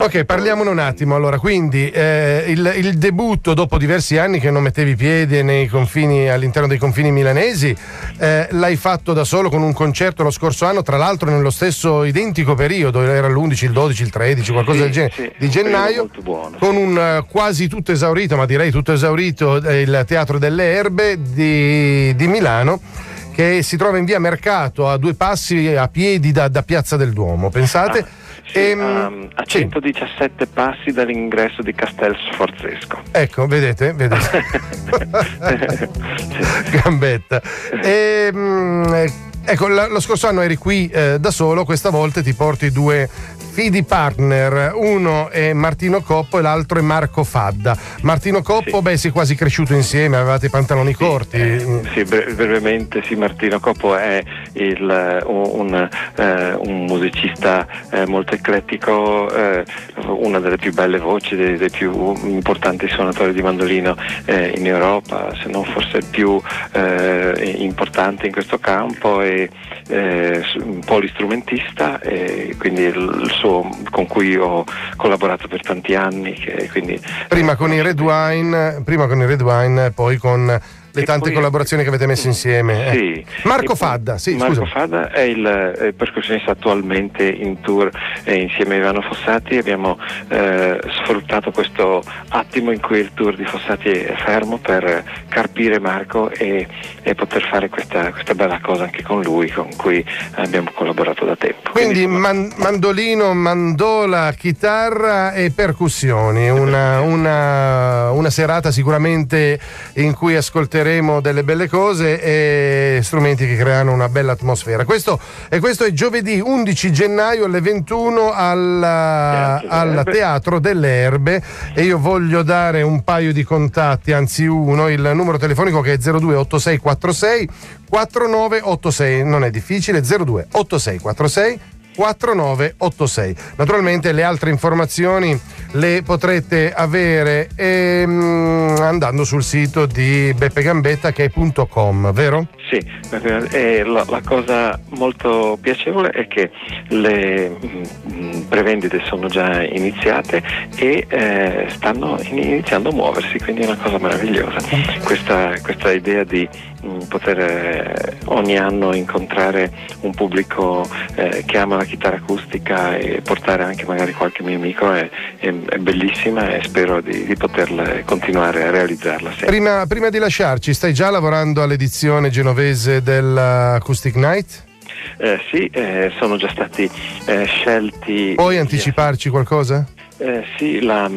Ok, parliamone un attimo. Allora, quindi il debutto dopo diversi anni che non mettevi piede nei confini, all'interno dei confini milanesi, l'hai fatto da solo con un concerto lo scorso anno, tra l'altro nello stesso identico periodo, era l'11, il 12, il 13, qualcosa del genere, di gennaio, molto buono, con un quasi tutto esaurito, ma direi tutto esaurito, il Teatro delle Erbe di Milano, che si trova in via Mercato, a 2 passi a piedi da Piazza del Duomo, pensate? A 117 passi dall'ingresso di Castel Sforzesco. Ecco, vedete? Gambetta. Ecco, lo scorso anno eri qui da solo, questa volta ti porti 2 fidi partner, uno è Martino Coppo e l'altro è Marco Fadda. Martino Coppo, sì. Sei quasi cresciuto insieme, avevate i pantaloni corti. Sì, brevemente, sì, Martino Coppo è un musicista molto eclettico, una delle più belle voci, dei più importanti suonatori di mandolino in Europa, se non forse il più importante in questo campo, e polistrumentista, e quindi il suo, con cui ho collaborato per tanti anni, quindi prima con i Red Wine, poi con le tante collaborazioni che avete messo insieme. Sì. Marco Fadda, sì, Marco Fadda è il percussionista attualmente in tour insieme a Ivano Fossati. Abbiamo sfruttato questo attimo in cui il tour di Fossati è fermo per carpire Marco e poter fare questa bella cosa anche con lui, con cui abbiamo collaborato da tempo. Quindi mandolino, mandola, chitarra e percussioni, una serata sicuramente in cui ascolteremo delle belle cose e strumenti che creano una bella atmosfera. Questo è giovedì 11 gennaio alle 21 al Teatro delle Erbe, e io voglio dare un paio di contatti, anzi uno, il numero telefonico che è 028646 4986, non è difficile, 028646 4986. Naturalmente le altre informazioni le potrete avere andando sul sito di Beppe Gambetta, che è .com, vero? Sì, la cosa molto piacevole è che le prevendite sono già iniziate e stanno iniziando a muoversi, quindi è una cosa meravigliosa questa idea di poter ogni anno incontrare un pubblico che ama la chitarra acustica e portare anche magari qualche mio amico è bellissima, e spero di poterla continuare a realizzarla sempre. Prima di lasciarci, stai già lavorando all'edizione genovese dell'Acoustic Night? Sì, sono già stati scelti. Puoi anticiparci qualcosa? Sì,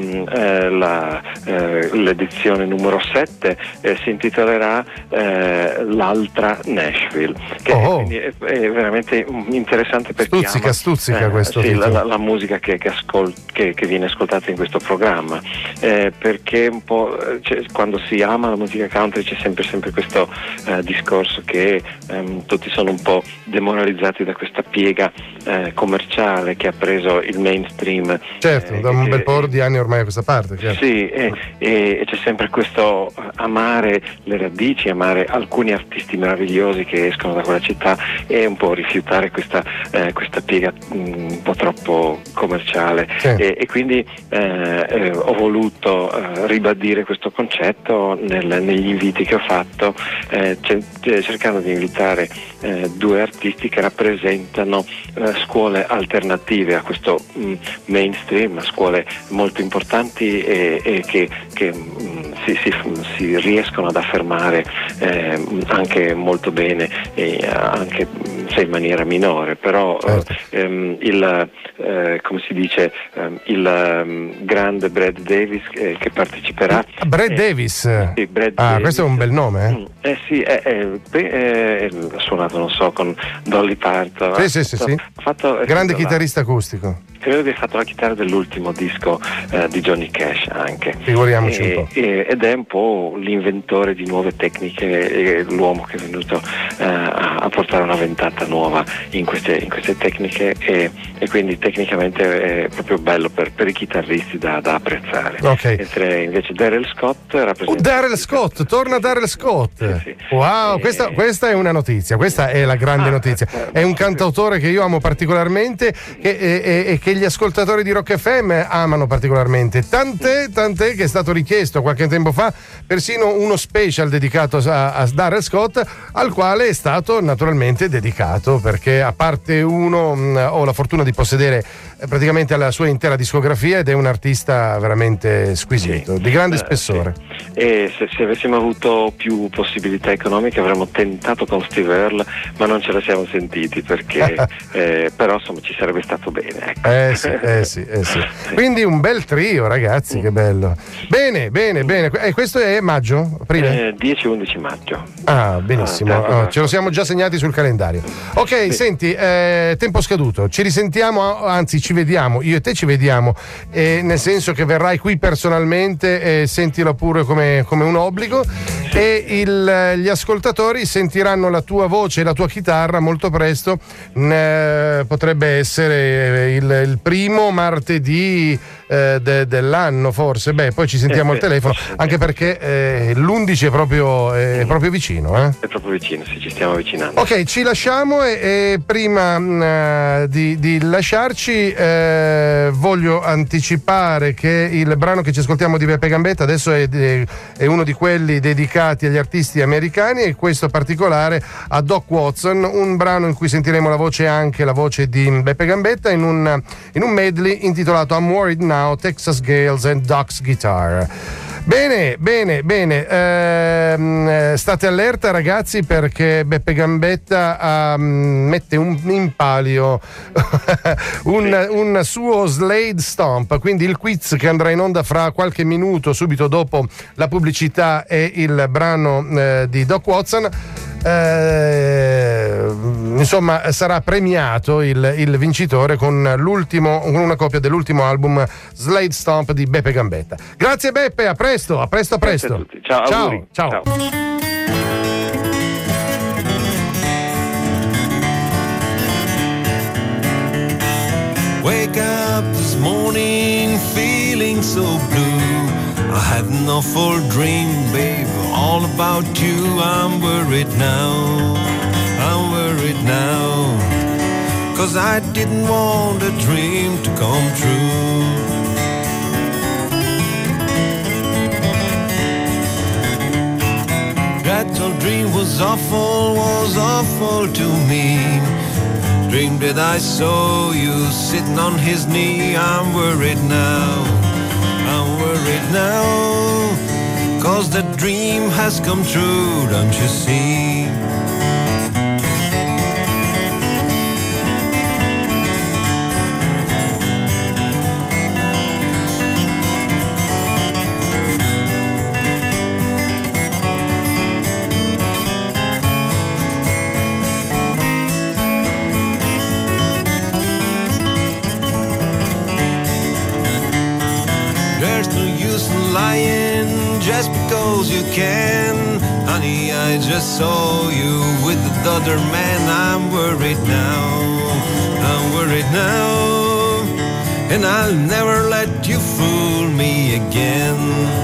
l'edizione numero 7 si intitolerà L'altra Nashville, che quindi è veramente interessante per stuzzica questo sì, la musica che viene ascoltata in questo programma, perché un po' quando si ama la musica country c'è sempre questo discorso che tutti sono un po' demoralizzati da questa piega commerciale che ha preso il mainstream. Certo, da un bel po' di anni ormai a questa parte. Certo. Sì, e c'è sempre questo amare le radici, amare alcuni artisti meravigliosi che escono da quella città, e un po' rifiutare questa piega un po' troppo commerciale. Sì. E quindi ho voluto ribadire questo concetto negli inviti che ho fatto, cercando di invitare 2 artisti che rappresentano scuole alternative a questo mainstream, scuole molto importanti e che si riescono ad affermare anche molto bene, anche se in maniera minore, però come si dice, il grande Brad Davis che parteciperà. Brad Davis? Sì, Brad Davis. Questo è un bel nome, sì, ha suonato, non so, con Dolly Parton. Sì. Grande chitarrista acustico. Credo che ha fatto la chitarra dell'ultimo disco di Johnny Cash anche. Figuriamoci un po'. Ed è un po' l'inventore di nuove tecniche, l'uomo che è venuto a apportare una ventata nuova in queste tecniche e quindi tecnicamente è proprio bello per i chitarristi da apprezzare. Okay. Mentre invece Darrell Scott rappresenta... Darrell Scott, torna Darrell Scott. Sì. Wow, questa è una notizia, questa è la grande notizia. È un cantautore che io amo particolarmente e che gli ascoltatori di Rock FM amano particolarmente. Tant'è che è stato richiesto qualche tempo fa persino uno special dedicato a Darrell Scott, al quale è stato naturalmente dedicato, perché a parte ho la fortuna di possedere praticamente la sua intera discografia ed è un artista veramente squisito, di grande spessore. Sì. E se avessimo avuto più possibilità economiche avremmo tentato con Steve Earle, ma non ce la siamo sentiti perché però insomma ci sarebbe stato bene, ecco. Sì. Quindi un bel trio, ragazzi, che bello. Bene. E questo è maggio? Aprile? 10-11 maggio. Ah, benissimo. Ce lo siamo già segnati sul calendario. Ok, senti, tempo scaduto. Ci risentiamo, anzi ci vediamo, io e te ci vediamo, nel senso che verrai qui personalmente, sentilo pure come un obbligo, e gli ascoltatori sentiranno la tua voce e la tua chitarra molto presto. Potrebbe essere il primo martedì dell'anno, forse. Poi ci sentiamo al telefono, anche perché l'11 è proprio vicino. È proprio vicino, sì, ci stiamo avvicinando. Ok, ci lasciamo e prima di lasciarci voglio anticipare che il brano che ci ascoltiamo di Beppe Gambetta adesso è uno di quelli dedicati agli artisti americani, e questo particolare a Doc Watson, un brano in cui sentiremo anche la voce di Beppe Gambetta in un medley intitolato I'm Worried Now, Texas Gales and Doc's Guitar. Bene. State allerta, ragazzi, perché Beppe Gambetta mette in palio un suo Slade Stomp, quindi il quiz che andrà in onda fra qualche minuto, subito dopo la pubblicità e il brano di Doc Watson. Insomma, sarà premiato il vincitore con una copia dell'ultimo album Slade Stomp di Beppe Gambetta. Grazie Beppe, a presto. Grazie a tutti. Ciao. Wake up this morning feeling so blue. I had an awful dream, babe, all about you. I'm worried now, 'cause I didn't want a dream to come true. That old dream was awful to me. Dream that I saw you sitting on his knee. I'm worried now, 'cause the dream has come true, don't you see? Lying just because you can. Honey, I just saw you with the other man. I'm worried now, and I'll never let you fool me again.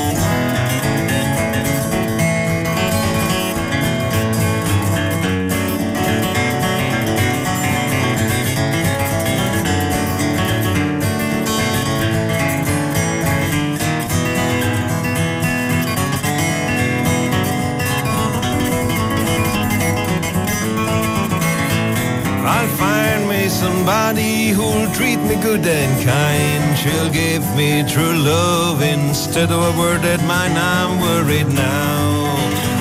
Somebody who'll treat me good and kind. She'll give me true love instead of a word at mine. I'm worried now,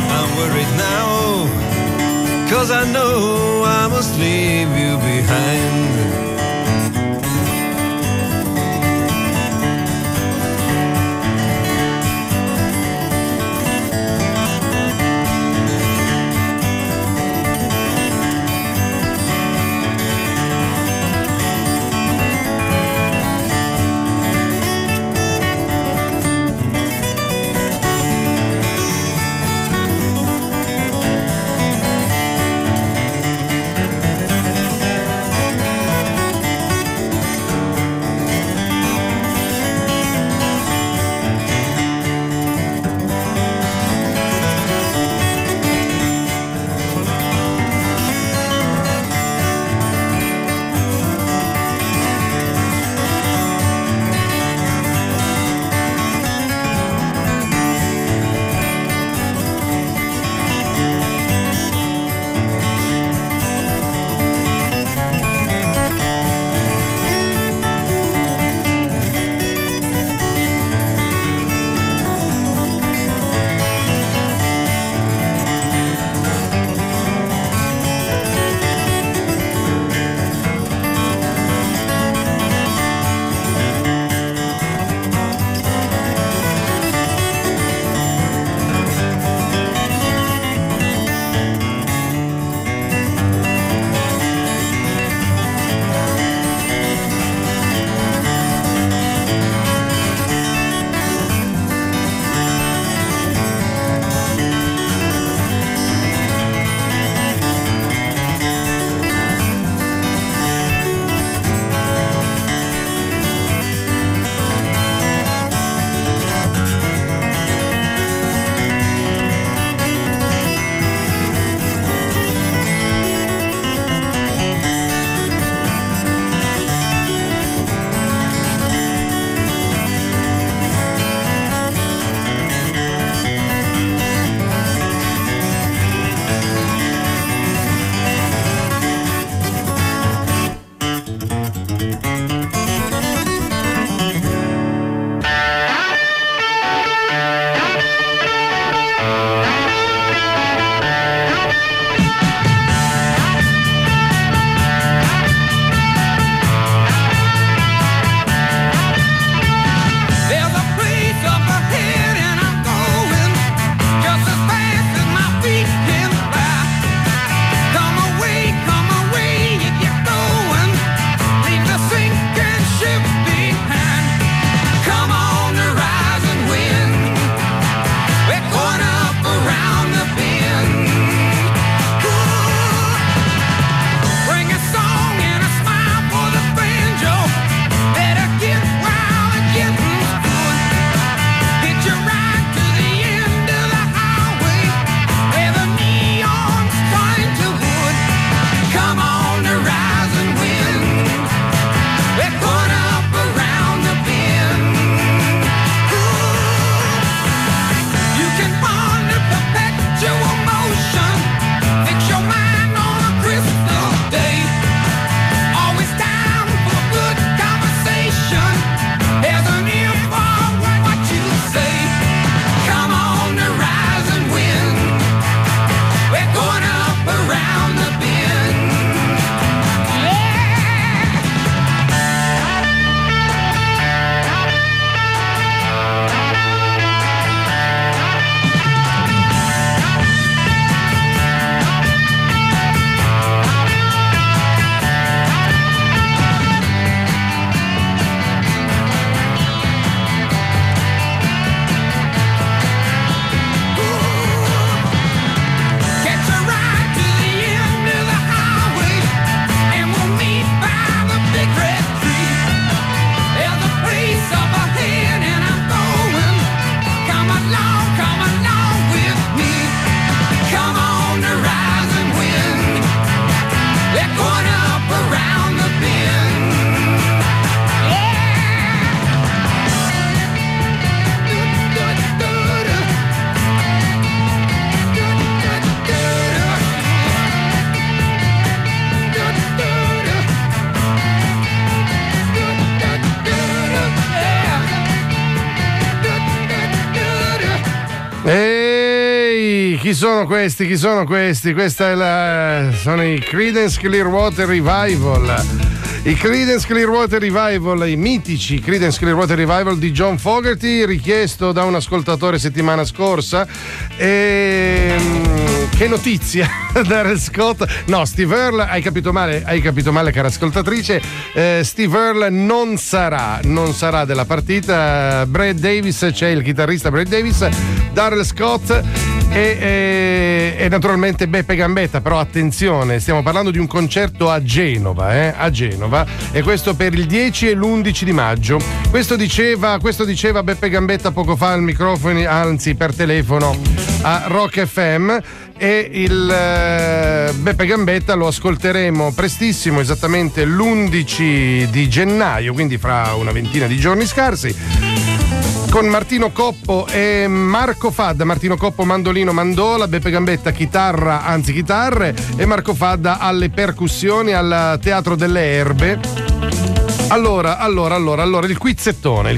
'cause I know I must leave you behind. Ehi, chi sono questi? Sono i Creedence Clearwater Revival. I Creedence Clearwater Revival, i mitici Creedence Clearwater Revival di John Fogerty, richiesto da un ascoltatore settimana scorsa. Che notizia, Darrell Scott. No, Steve Earle, hai capito male, cara ascoltatrice. Steve Earle non sarà della partita. Brad Davis, c'è il chitarrista Brad Davis, Darrell Scott e naturalmente Beppe Gambetta. Però attenzione, stiamo parlando di un concerto a Genova, e questo per il 10 e l'11 di maggio. Questo diceva Beppe Gambetta poco fa al microfono, anzi per telefono a Rock FM. E il Beppe Gambetta lo ascolteremo prestissimo, esattamente l'11 di gennaio, quindi fra una ventina di giorni scarsi, con Martino Coppo e Marco Fadda. Martino Coppo mandolino, mandola, Beppe Gambetta chitarre e Marco Fadda alle percussioni al Teatro delle Erbe. Allora, il quizzettone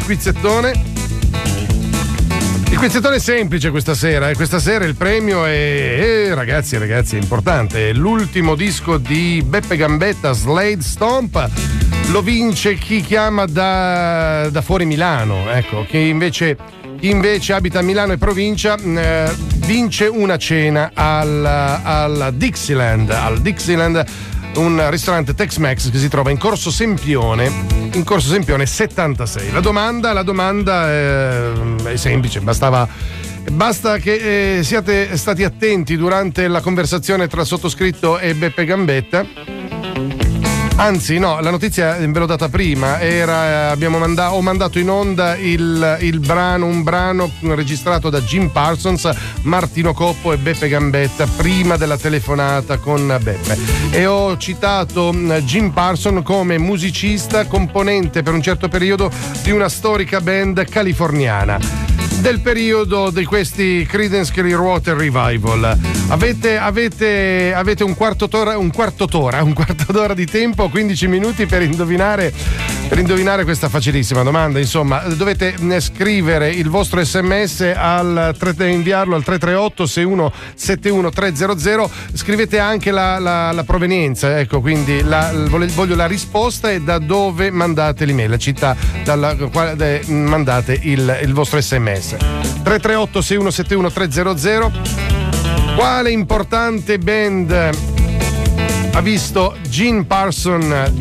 è semplice questa sera. Questa sera il premio è ragazzi, è importante. L'ultimo disco di Beppe Gambetta, Slade Stomp, lo vince chi chiama da fuori Milano. Ecco, chi invece abita a Milano e provincia vince una cena al Dixieland, un ristorante Tex-Mex che si trova in Corso Sempione 76. La domanda è semplice, basta che siate stati attenti durante la conversazione tra sottoscritto e Beppe Gambetta. Anzi, no, la notizia ve l'ho data prima. Ho mandato in onda un brano registrato da Jim Parsons, Martino Coppo e Beppe Gambetta prima della telefonata con Beppe. E ho citato Jim Parsons come musicista, componente per un certo periodo di una storica band californiana del periodo di questi Creedence Clearwater Revival. Avete un quarto d'ora di tempo, 15 minuti per indovinare questa facilissima domanda. Insomma, dovete scrivere il vostro sms inviarlo al 338 6171 300. Scrivete anche la provenienza, ecco, quindi voglio la risposta e da dove mandate l'email, la città dalla quale mandate il vostro sms. 338 6171 300. Quale importante band ha visto Jim Parsons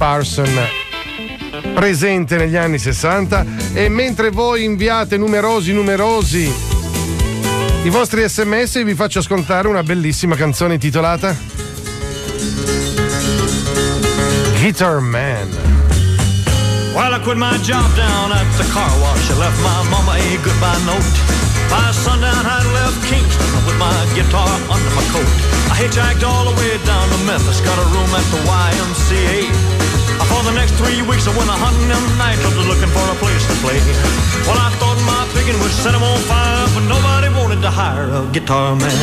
presente negli anni 60? E mentre voi inviate numerosi i vostri sms, vi faccio ascoltare una bellissima canzone intitolata Guitar Man. Well, I quit my job down at the car wash. I left my mama a goodbye note. By sundown, I left Kingston with my guitar under my coat. I hitchhiked all the way down to Memphis, got a room at the YMCA. For the next 3 weeks, I went a hunting them nightclubs looking for a place to play. Well, I thought my picking would set them on fire, but nobody wanted to hire a guitar man.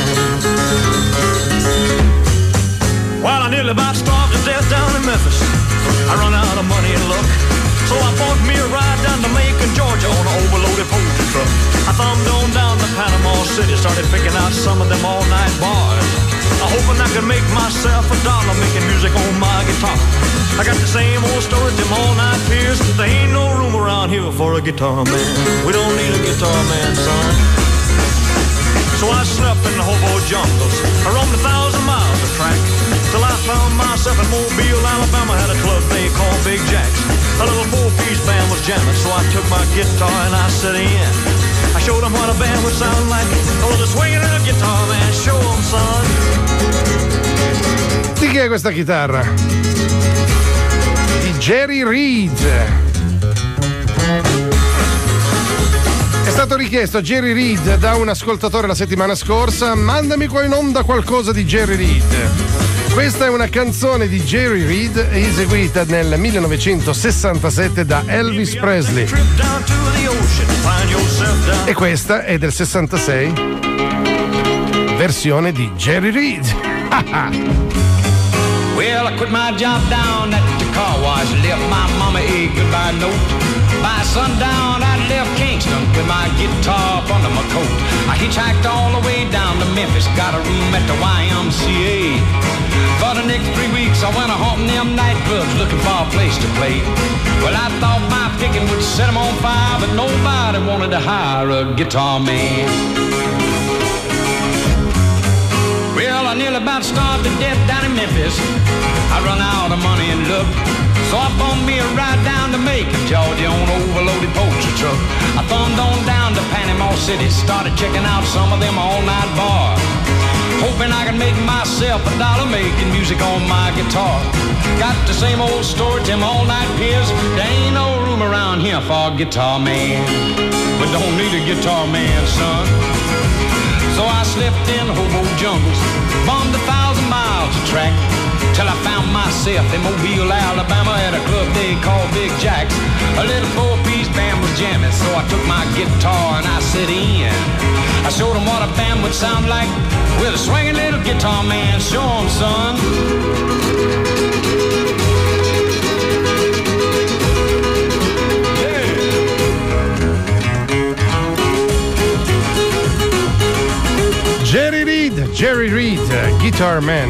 Well, I nearly about starved to death down in Memphis. I run out of money and luck. So I bought me a ride down to Macon, Georgia on an overloaded poultry truck. I thumbed on down to Panama City, started picking out some of them all-night bars. I hoping I could make myself $1 making music on my guitar. I got the same old story, them all-night peers. There ain't no room around here for a guitar man. We don't need a guitar man, son. So I slept in the hobo jungles. I roamed 1,000 miles of track till I found myself in Mobile, Alabama. Had a club they called Big Jack's. A little four-piece band was jamming, so I took my guitar and I set in. I showed them what a band would sound like. Oh, the swinging of a guitar, man, show them, son. Di chi è questa chitarra? Di Jerry Reed. È stato richiesto Jerry Reed da un ascoltatore la settimana scorsa. Mandami qua in onda qualcosa di Jerry Reed. Questa è una canzone di Jerry Reed eseguita nel 1967 da Elvis Presley. E questa è del 66, versione di Jerry Reed. Well, I quit my job down at the car wash, left my mama a goodbye note. By sundown, I left Kingston with my guitar up under my coat. I hitchhiked all the way down to Memphis, got a room at the YMCA. For the next 3 weeks, I went a haunting them nightclubs looking for a place to play. Well, I thought my picking would set them on fire, but nobody wanted to hire a guitar man. Well, I nearly about starved to death down in Memphis. I run out of money and luck, so I bummed me a ride down to Macon, Georgia on an overloaded poultry truck. I thumbed on down to Panama City, started checking out some of them all-night bars, hoping I could make myself $1 making music on my guitar. Got the same old story, them all-night peers. There ain't no room around here for a guitar man. But don't need a guitar man, son. So I slept in hobo jungles, bombed 1,000 miles of track, till I found myself in Mobile, Alabama, at a club they called Big Jack's. A little four-piece band was jamming, so I took my guitar and I set in. I showed them what a band would sound like with a swinging little guitar man. Show 'em, son. Jerry Reed, Guitar Man.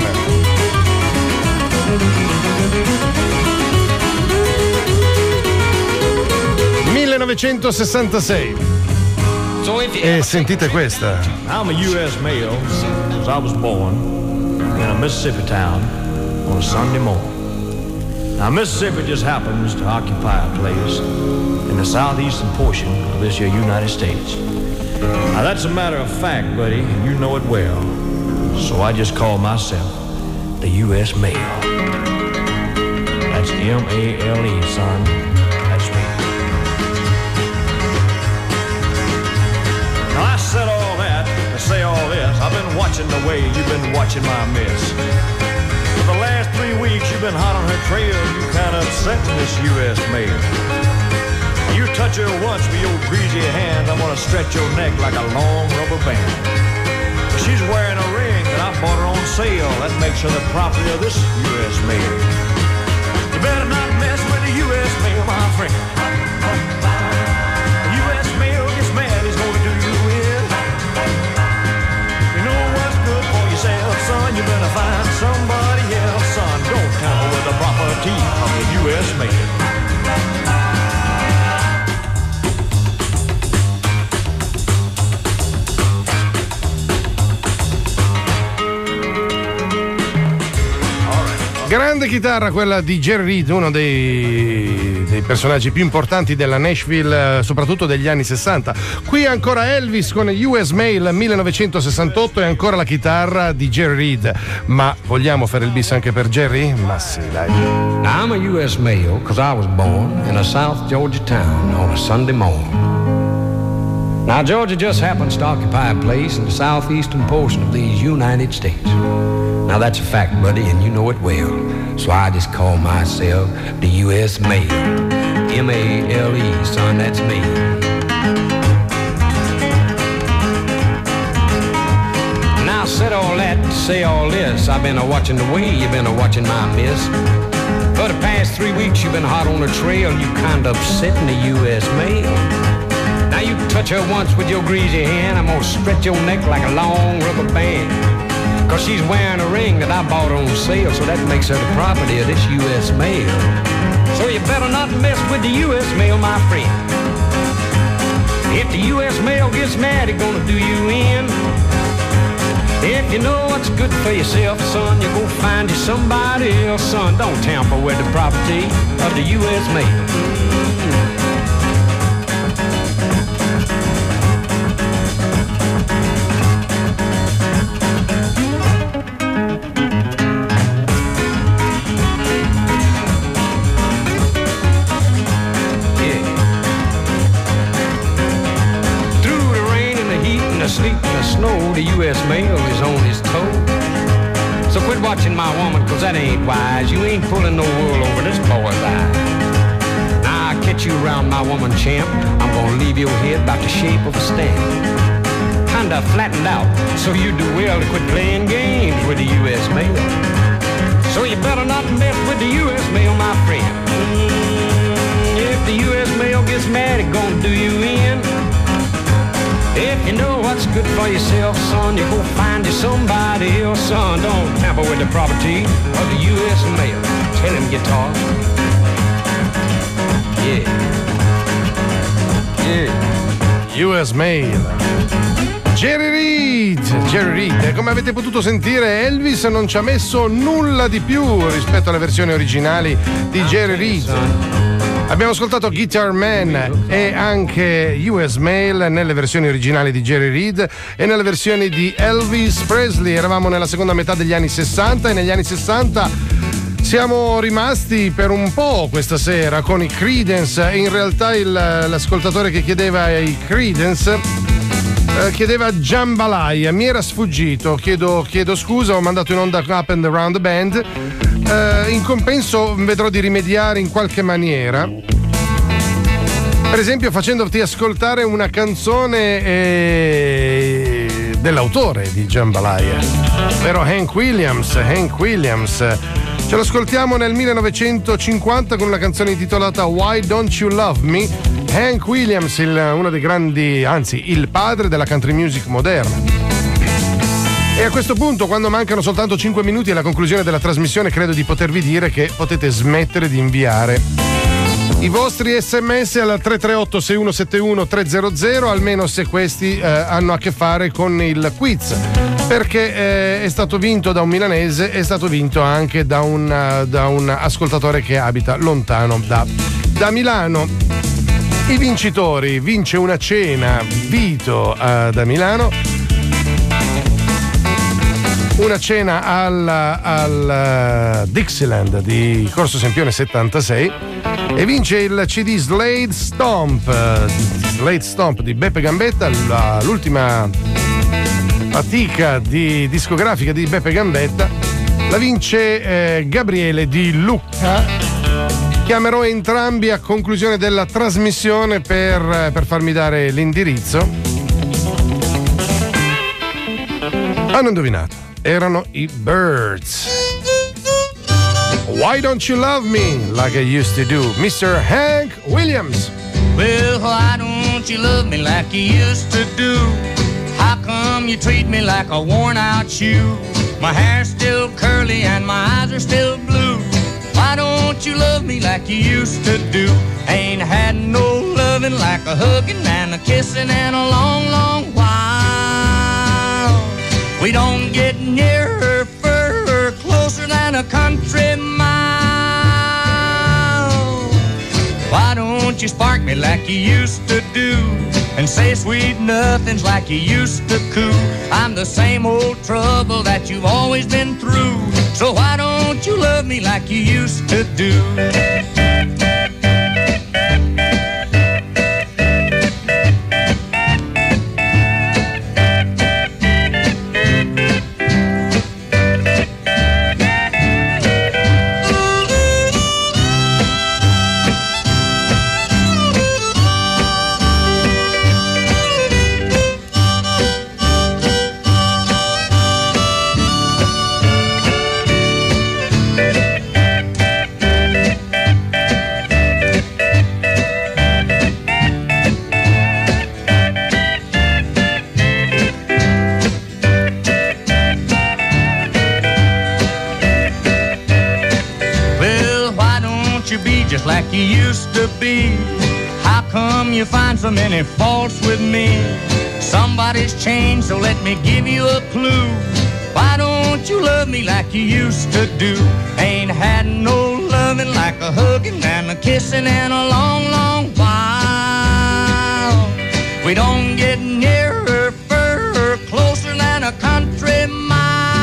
(1966). E sentite questa. I'm a U.S. male because I was born in a Mississippi town on a Sunday morning. Now, Mississippi just happens to occupy a place in the southeastern portion of this here United States. Now, that's a matter of fact, buddy, and you know it well. So I just call myself the U.S. male. That's M-A-L-E, son. That's me. Now, I said all that to say all this. I've been watching the way you've been watching my miss. For the last 3 weeks, you've been hot on her trail. You kind of upset this U.S. male. You touch her once with your greasy hand, I'm gonna stretch your neck like a long rubber band. She's wearing a ring that I bought her on sale. That makes her the property of this U.S. mail. You better not mess with the U.S. mail, my friend. The U.S. mail gets mad, he's gonna do you in. You know what's good for yourself, son. You better find somebody else, son. Don't tamper with the property of the U.S. mail. Grande chitarra quella di Jerry Reed, uno dei personaggi più importanti della Nashville, soprattutto degli anni 60. Qui ancora Elvis con US Mail 1968 e ancora la chitarra di Jerry Reed. Ma vogliamo fare il bis anche per Jerry? Ma sì, dai. Now, I'm a U.S. male because I was born in a South Georgia town on a Sunday morning. Now, Georgia just happens to occupy a place in the southeastern portion of these United States. Now, that's a fact, buddy, and you know it well. So I just call myself the U.S. Mail. M-A-L-E, son, that's me. Now, I said all that to say all this. I've been a-watching the way you've been a-watching my miss. For the past 3 weeks, you've been hot on the trail. You kind of upsetting the U.S. Mail. Now, you touch her once with your greasy hand, I'm gonna stretch your neck like a long rubber band. Cause she's wearing a ring that I bought on sale, so that makes her the property of this U.S. mail. So you better not mess with the U.S. mail, my friend. If the U.S. mail gets mad, it's gonna do you in. If you know what's good for yourself, son, you go find you somebody else, son. Don't tamper with the property of the U.S. mail. The U.S. mail is on his toe. So quit watching my woman, cause that ain't wise. You ain't pulling no wool over this boy's eye. Now I catch you around my woman, champ. I'm gonna leave your head about the shape of a stamp. Kinda flattened out, so you do well to quit playing games with the U.S. mail. So you better not mess with the U.S. mail, my friend. If the U.S. mail gets mad, it's gonna do you in. If you know what's good for yourself, son. You go find you somebody else, son. Don't tamper with the property of the U.S. mail. Tell him, guitar. Yeah. US Mail. Jerry Reed, come avete potuto sentire, Elvis non ci ha messo nulla di più rispetto alle versioni originali di Jerry Reed. Abbiamo ascoltato Guitar Man e anche US Mail nelle versioni originali di Jerry Reed e nelle versioni di Elvis Presley. Eravamo nella seconda metà degli anni 60 e negli anni 60 siamo rimasti per un po' questa sera con i Creedence. In realtà l'ascoltatore che chiedeva i Creedence chiedeva Jambalaya, mi era sfuggito, chiedo scusa, ho mandato in onda Up and Around the Band. In compenso vedrò di rimediare in qualche maniera, per esempio facendoti ascoltare una canzone dell'autore di Jambalaya, ovvero Hank Williams. Ce lo ascoltiamo nel 1950 con una canzone intitolata Why Don't You Love Me. Hank Williams, uno dei grandi, anzi il padre della country music moderna. E a questo punto, quando mancano soltanto 5 minuti alla conclusione della trasmissione, credo di potervi dire che potete smettere di inviare i vostri sms al 338-6171-300, almeno se questi hanno a che fare con il quiz, perché è stato vinto da un milanese, è stato vinto anche da un ascoltatore che abita lontano da Milano. I vincitori: vince una cena Vito da Milano, una cena al Dixieland di Corso Sempione 76, e vince il CD Slade Stomp di Beppe Gambetta, l'ultima fatica discografica di Beppe Gambetta. La vince Gabriele Di Lucca. Chiamerò entrambi a conclusione della trasmissione per farmi dare l'indirizzo. Hanno indovinato, erano i Byrds. Why Don't You Love Me Like I Used to Do, Mr. Hank Williams. Well, why don't you love me like you used to do? How come you treat me like a worn out shoe? My hair's still curly and my eyes are still blue. Why don't you love me like you used to do? Ain't had no loving like a hugging and a kissing in a long, long while. We don't get nearer, further, closer than a country mile. Why don't you spark me like you used to do? And say sweet nothings like you used to coo. I'm the same old trouble that you've always been through. So why don't you love me like you used to do? Just like you used to be. How come you find so many faults with me? Somebody's changed, so let me give you a clue. Why don't you love me like you used to do? Ain't had no loving like a hugging and a kissing in a long, long while. We don't get nearer, further, closer than a country mile.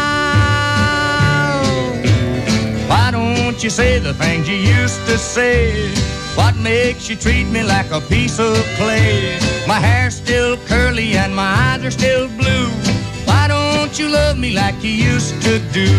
Why don't you say the things you used to say? What makes you treat me like a piece of clay? My hair's still curly and my eyes are still blue. Why don't you love me like you used to do?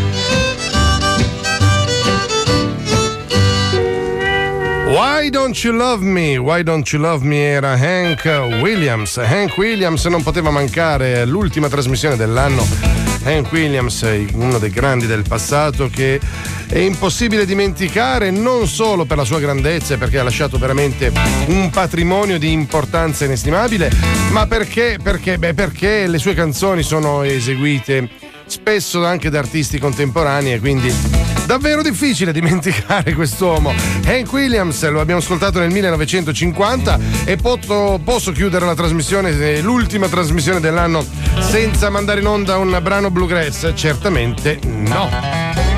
Why Don't You Love Me? Why Don't You Love Me era Hank Williams. Hank Williams non poteva mancare, l'ultima trasmissione dell'anno Hank Williams, uno dei grandi del passato che è impossibile dimenticare, non solo per la sua grandezza e perché ha lasciato veramente un patrimonio di importanza inestimabile, ma perché le sue canzoni sono eseguite spesso anche da artisti contemporanei e quindi davvero difficile dimenticare quest'uomo. Hank Williams lo abbiamo ascoltato nel 1950 e posso chiudere la trasmissione, l'ultima trasmissione dell'anno, senza mandare in onda un brano bluegrass? Certamente no.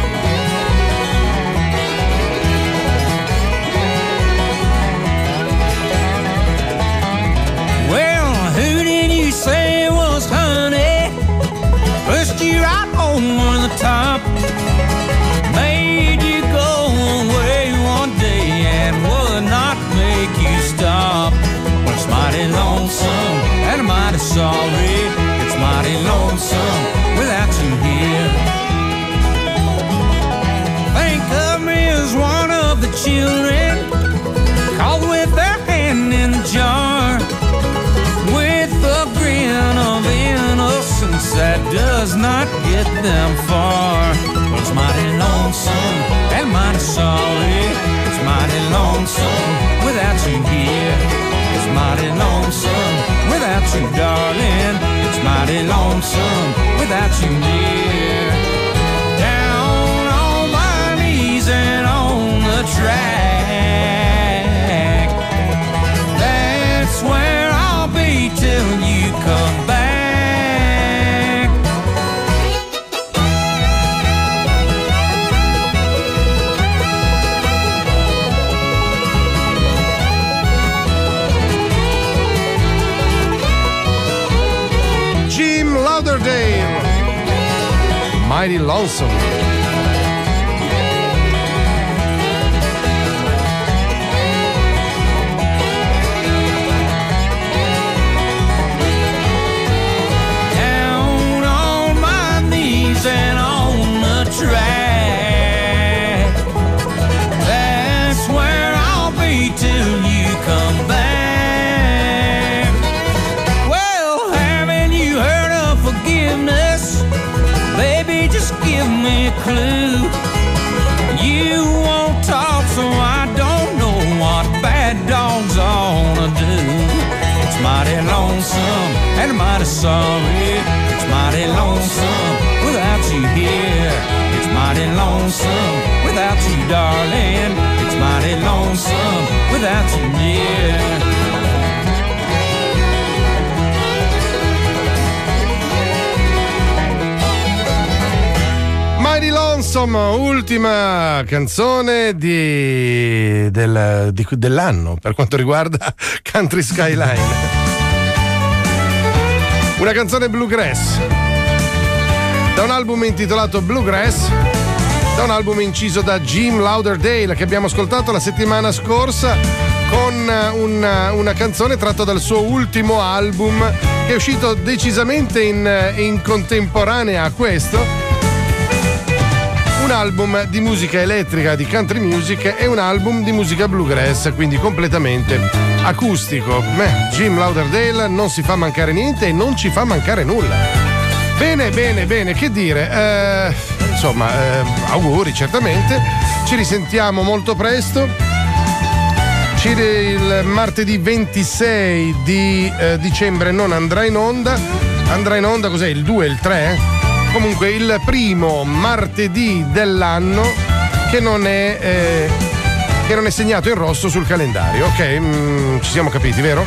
Pushed you right over the top, made you go away one day and would not make you stop. Well, it's mighty lonesome and I'm mighty sorry. It's mighty lonesome without you here. Think of me as one of the children caught with their hand in a jar, with a grin of innocence that does not get them far. Well, it's mighty lonesome and mighty sorry. It's mighty lonesome without you here. It's mighty lonesome without you, darling. It's mighty lonesome without you near. Down on my knees and on the track, that's where I'll be till you come back. Jim Lauderdale, Mighty Lonesome. And on the track, that's where I'll be till you come back. Well, haven't you heard of forgiveness? Baby, just give me a clue. You won't talk, so I don't know what bad dogs ought to do. It's mighty lonesome and mighty sorry. It's mighty lonesome without you here. It's mighty lonesome without you, darling. It's mighty lonesome without you near. Mighty Lonesome, ultima canzone dell'anno per quanto riguarda Country Skyline. Una canzone bluegrass, da un album intitolato Bluegrass, da un album inciso da Jim Lauderdale che abbiamo ascoltato la settimana scorsa con una canzone tratta dal suo ultimo album che è uscito decisamente in contemporanea a questo. Un album di musica elettrica, di country music, e un album di musica bluegrass, quindi completamente acustico. Jim Lauderdale non si fa mancare niente e non ci fa mancare nulla. Bene, che dire, auguri certamente, ci risentiamo molto presto. Il martedì 26 di dicembre non andrà in onda, cos'è, il 2 e il 3? Comunque il primo martedì dell'anno che non è segnato in rosso sul calendario, ok? Ci siamo capiti, vero?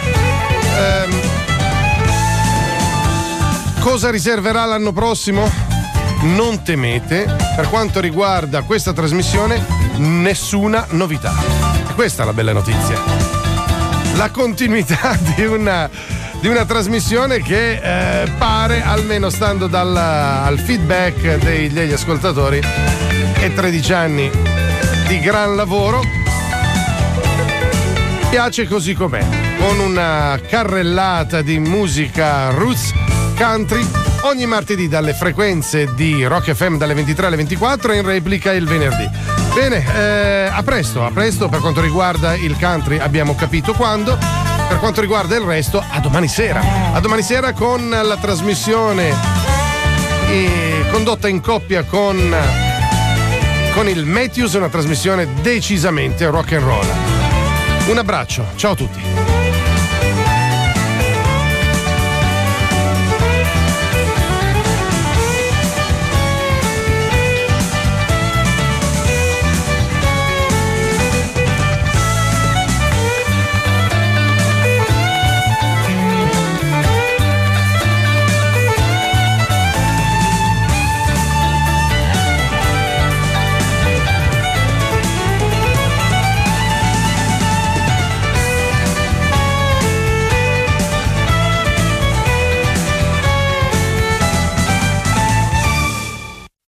Cosa riserverà l'anno prossimo? Non temete, per quanto riguarda questa trasmissione, nessuna novità. Questa è la bella notizia. La continuità di una trasmissione che pare, almeno stando al feedback degli ascoltatori, e 13 anni di gran lavoro, piace così com'è, con una carrellata di musica roots country ogni martedì dalle frequenze di Rock FM dalle 23 alle 24 e in replica il venerdì. Bene, a presto per quanto riguarda il country abbiamo capito quando. Per quanto riguarda il resto, a domani sera con la trasmissione condotta in coppia con il Matthews, una trasmissione decisamente rock and roll. Un abbraccio, ciao a tutti.